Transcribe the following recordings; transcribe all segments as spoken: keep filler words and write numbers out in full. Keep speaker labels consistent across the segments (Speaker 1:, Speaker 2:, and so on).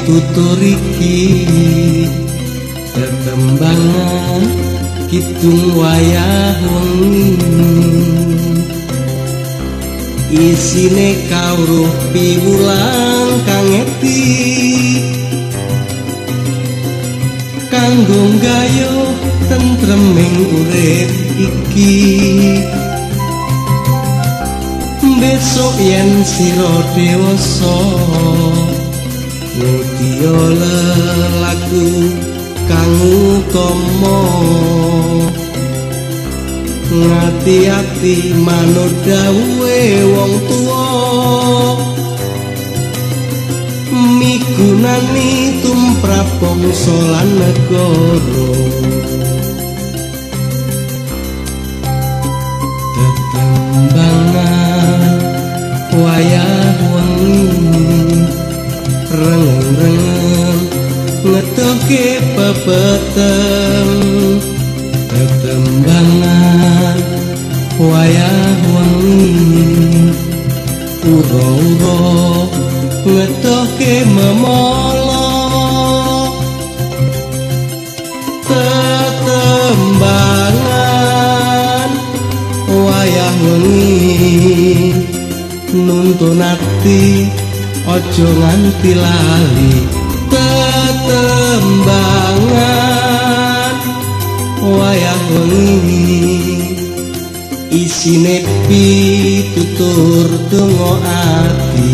Speaker 1: pitutur iki tetembangan kidung wayah wengi isine kawruh piwulang kang eti kanggo gayuh tentreming urip iki besok yen sira dewasa ngudya lelaku kang utama ngati-ati manut dawuhe wong tuwa migunani tumrap bangsa lan negara tetembangan wayah wengi reng-reng ngetoke pepeteng tetembangan wayah wengi ura-ura ngetoke memala tetembangan wayah wengi nuntun ati aja nganti lali tetembangan wayah wengi isine pitutur donga ati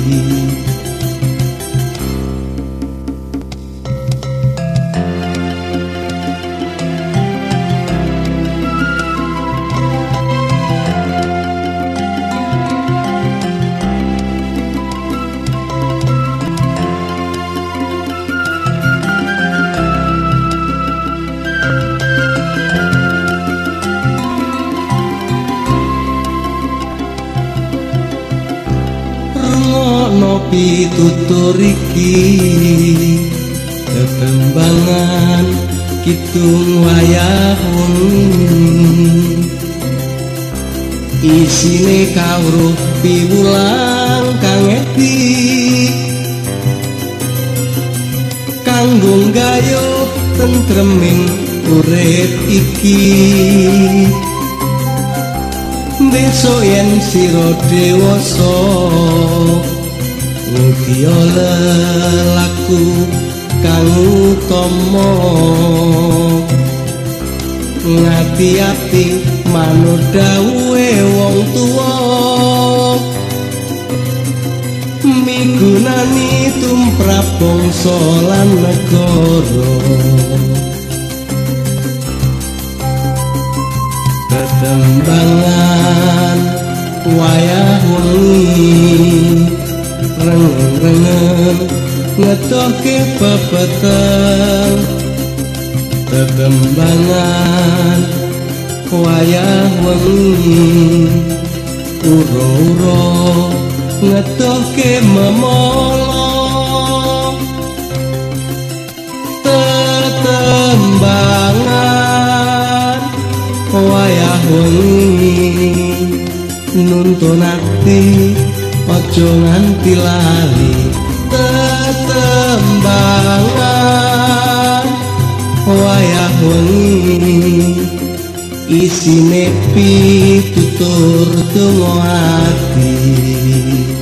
Speaker 1: pitutur iki tetembangan kidung wayah wengi isine kawruh piwulang kang eti kanggo gayuh tentreming urip iki besok yen sira dewasa ngudya lelaku kang utama ngati-ati manut dawuhe wong tuwa migunani tumrap bangsa lan negara tetembangan wayah wengi reng-rengen ngetoke pepeteng tetembangan wayah wengi ura-ura ngetoke memala tetembangan wayah wengi nuntun ati aja nganti lali tetembangan wayah wengi isine pitutur donga ati